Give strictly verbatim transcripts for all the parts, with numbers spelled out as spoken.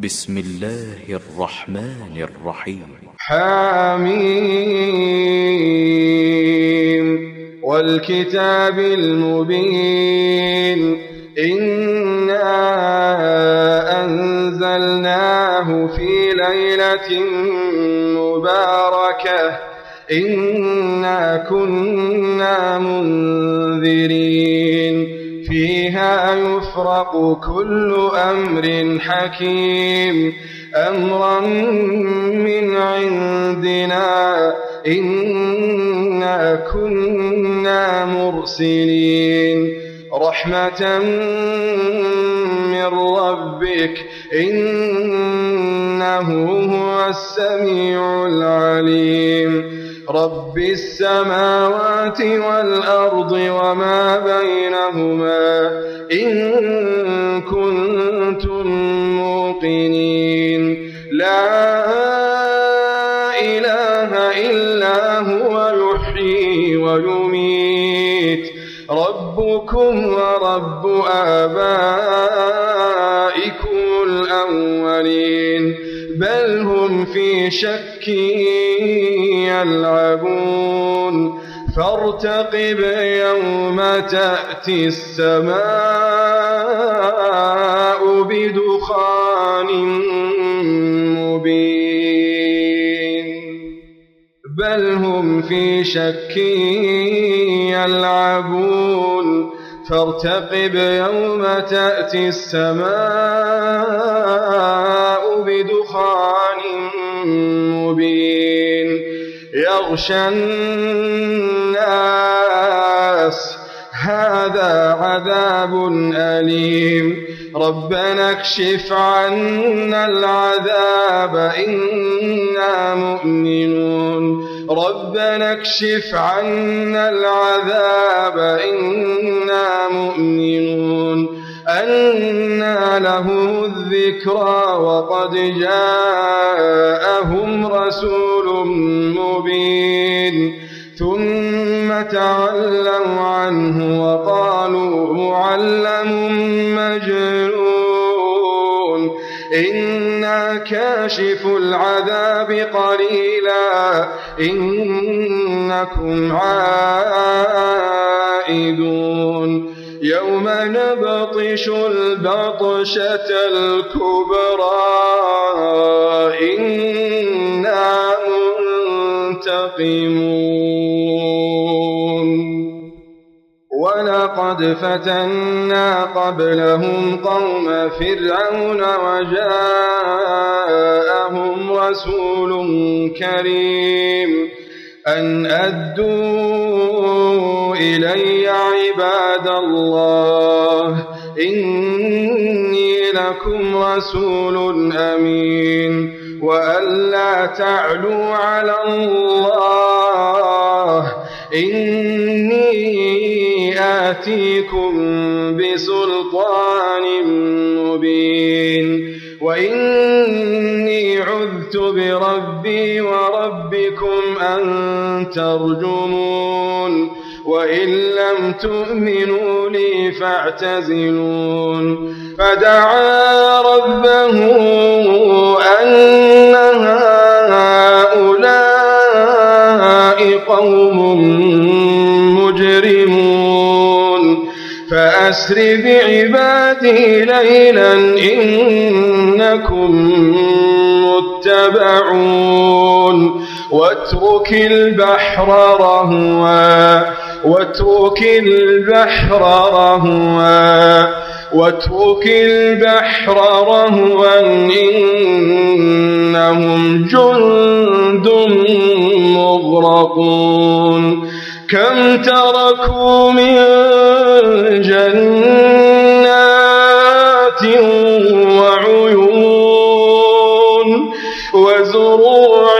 بسم الله الرحمن الرحيم. حميم والكتاب المبين إنا أنزلناه في ليلة مباركة إنا كنا منذرين فيها يفرق كل أمر حكيم أمرا من عندنا إنا كنا مرسلين رحمة من ربك إنه هو السميع العليم رب السماوات والأرض وما بينهما إن كنتم موقنين لا إله إلا هو يحيي ويميت ربكم ورب آبائكم الأولين بل هم في شك يلعبون فارتقب يوم تأتي السماء بدخان مبين بل هم في شك يلعبون فارتقب يوم تأتي السماء بدخان مبين يغشى الناس هذا عذاب أليم ربنا اكشف عنا العذاب إنا مؤمنون ربنا اكشف عنا العذاب إنا مؤمنون أنى لهم الذكرى وقد جاءهم رسول مبين ثم تولوا عنه وقالوا معلم مجنون إنا كاشف العذاب قليلا إنكم عائدون يوم نبطش البطشة الكبرى إنا منتقمون ولقد فتنا قبلهم قوم فرعون وجاءهم رسول كريم أن أدوا إلي عباد الله إني لكم رسول أمين وأن لا تعلوا على الله إني آتيكم بسلطان مبين وإني عذت بربي وربكم أن ترجمون وإن لم تؤمنوا لي فاعتزلون فدعا ربه أن هؤلاء قوم مجرمون فأسر بعبادي ليلا إنكم متبعون واترك البحر رهوا واترك البحر رهوا واترك البحر رهوا إنهم جند مغرقون كم تركوا من جنات وعيون وزروع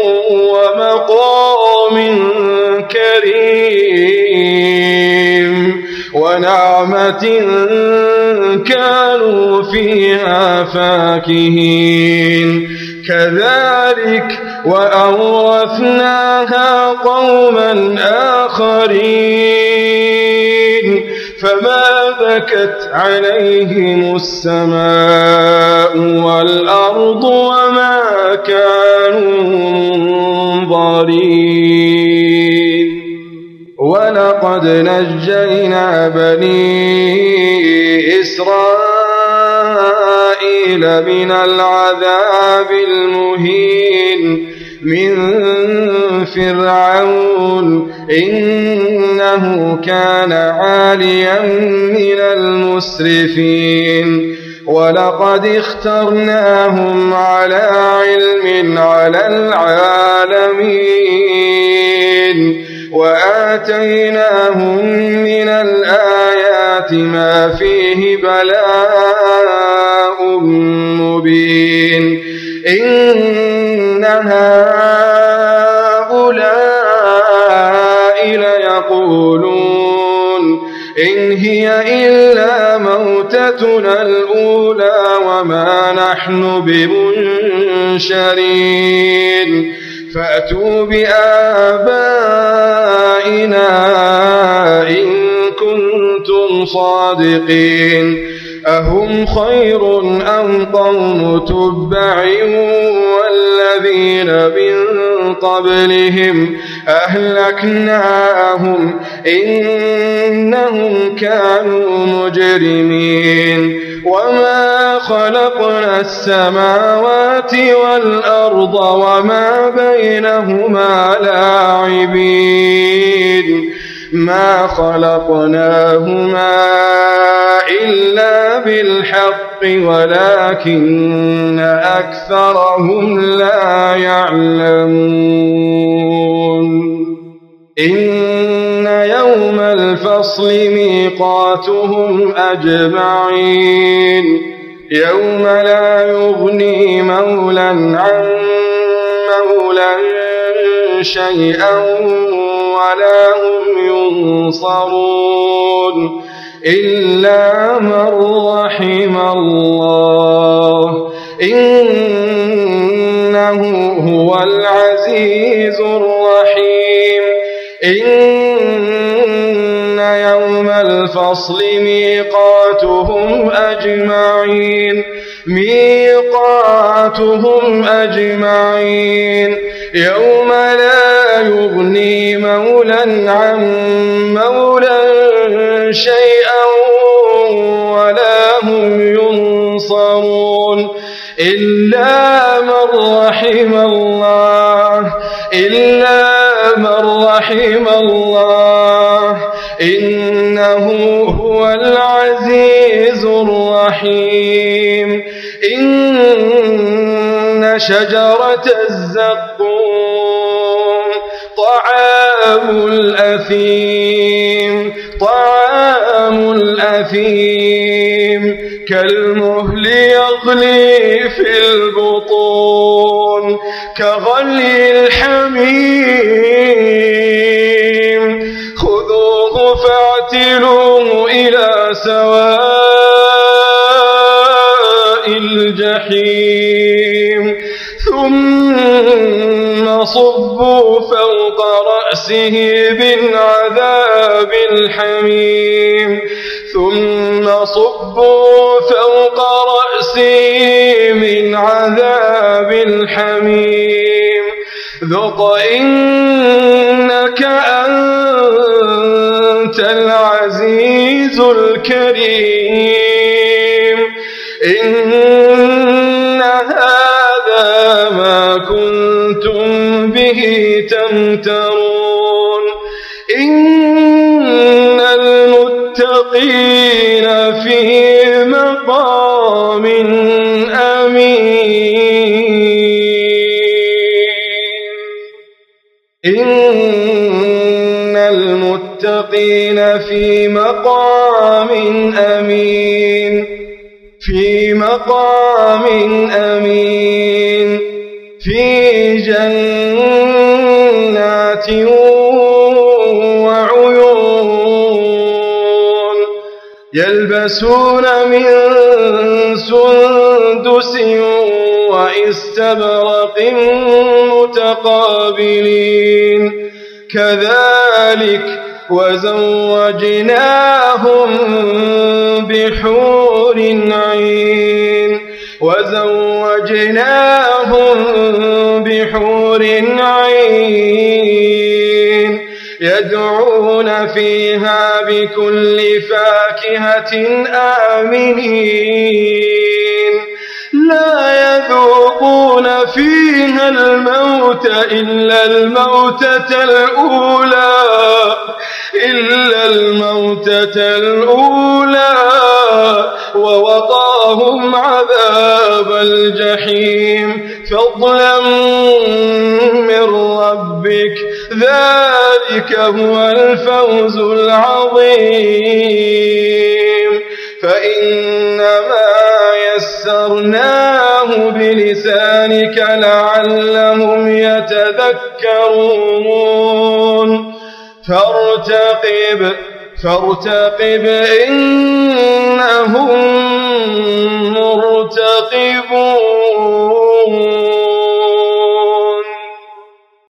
ومقام كريم ونعمة كانوا فيها فاكهين كذلك وأورثناها قوما آخرين فما باركت عليهم السماء والأرض وما كانوا منظرين ولقد نجينا بني إسرائيل من العذاب المهين من فرعون إنه كان عاليا من المسرفين ولقد اخترناهم على علم على العالمين وآتيناهم من الآيات ما فيه بلاء مبين إن هؤلاء ليقولون إن هي إلا موتتنا الأولى وما نحن بمنشرين فأتوا بآبائنا إن كنتم صادقين أهم خير أم قوم تبع والذين من قبلهم أهلكناهم إنهم كانوا مجرمين وما خلقنا السماوات والأرض وما بينهما لاعبين ما خلقناهما إلا بالحق ولكن أكثرهم لا يعلمون إن يوم الفصل ميقاتهم أجمعين يوم لا يغني مولا عن مولا شيئا ولا هم ينصرون إلا من رحم الله إنه هو العزيز الرحيم إن يوم الفصل ميقاتهم أجمعين ميقاتهم أجمعين يوم لا يغني مولا عن مولا شيئا ولا هم ينصرون إلا من رحم الله إلا من رحم الله إنه هو العزيز الرحيم إن شجرة الزقوم طعام الأثيم طعام الأثيم كالمهل يغلي في البطون كغلي الحميم خذوه فاعتلوه إلى سواء الجحيم ثم صبوا فوق رأسه من عذاب الحميم ثم صبوا فوق رأسه من عذاب الحميم ذق إنك أنت العزيز الكريم إن هذا ما كنتم به تمترون إن المتقين في مقام أمين إن المتقين في مقام أمين في مقام أمين في جنات وعيون يلبسون من سندس واستبرق متقابلين كذلك وزوجناهم بحور عين وزوجناهم بحور عين يدعون فيها بكل فاكهة آمنين لا يذوقون فيها الموت إلا الموتة الأولى إلا الموتة الأولى ووقاهم عذاب الجحيم فضلا من ربك ذلك هو الفوز العظيم فإنما يسرناه بلسانك لعلهم يتذكرون فارتقب فارتقب إنهم مرتقبون.